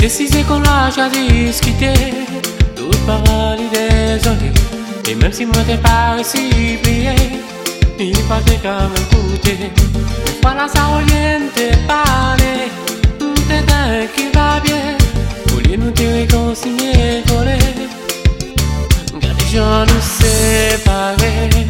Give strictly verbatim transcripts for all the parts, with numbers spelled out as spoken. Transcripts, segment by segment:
Décider qu'on a jadis quitté, tout paradis désolé. Et même si moi t'ai pas réussi plié, il fallait quand même goûter. Voilà ça revient te parler, t'es d'un qui va bien. Au lieu de nous te réconcilier, voler, car les gens nous séparer.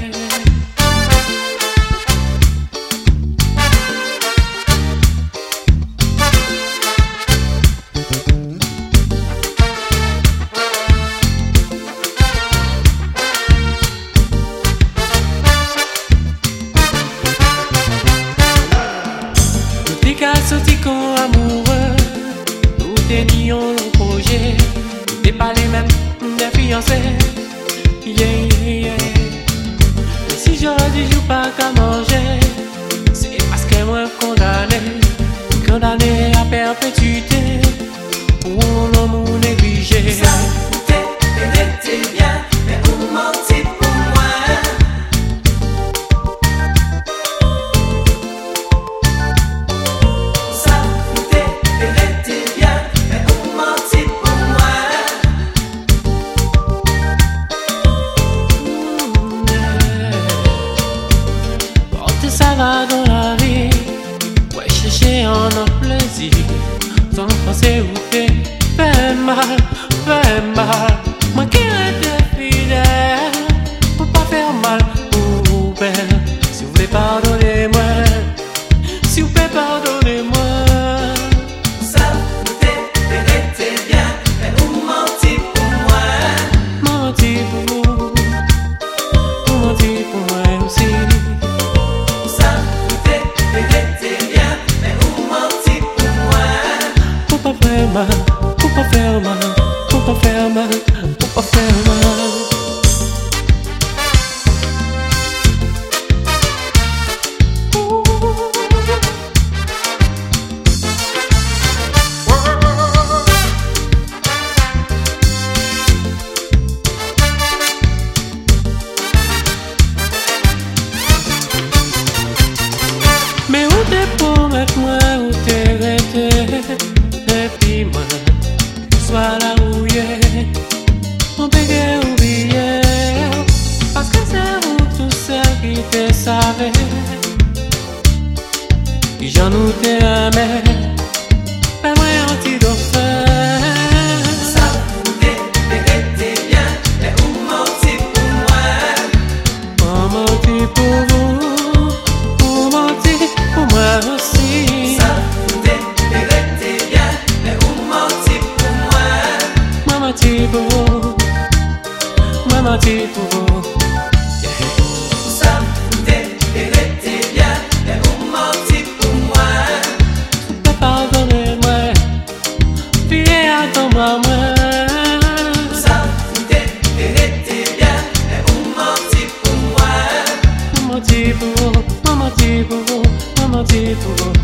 Sorti qu'on amoureux, nous tenions le projet, nous t'es pas les mêmes des fiancés. Yeah, yeah, yeah. Mais si je dis joue pas qu'à manger, c'est parce que moi condamné, condamné à perpétuité pour un amour négligé. Ça t'es bien, mais on mentit pour moi. Ça va dans la vie, ouais, chercher en un plaisir, sans penser où t'es, fait mal, fait mal. Moi qui étais fidèle, pour pas faire mal ou belle. Si vous voulez pardonnez-moi, si vous pouvez pardonnez-moi. Ça t'es bien, mais vous mentez pour moi. Mentez pour vous, vous mentez pour moi aussi. Pour pas faire mal, pour pas faire mal, pour pas faire mal. Mais où t'es pour mettre moi, où t'es resté? Et puis moi, soit la rouillée, on peut oublier, parce que c'est vous tout seul qui te savez, qui j'en nous t'aimais, mais moi on t'y doit faire. Ça t'es bien, mais vous mentez pour moi. On mentit pour vous, on mentit pour moi aussi. Ça t'es bien, mais vous mentez pour moi. Maman t'y pour vous, maman t'y pour vous. Ça t'es bien, mais vous mentez pour moi. Pardonnez-moi, viens attends-moi moi. Ça t'es bien, mais vous mentez pour moi. Maman t'y pour vous, maman t'y pour vous, maman t'y pour vous.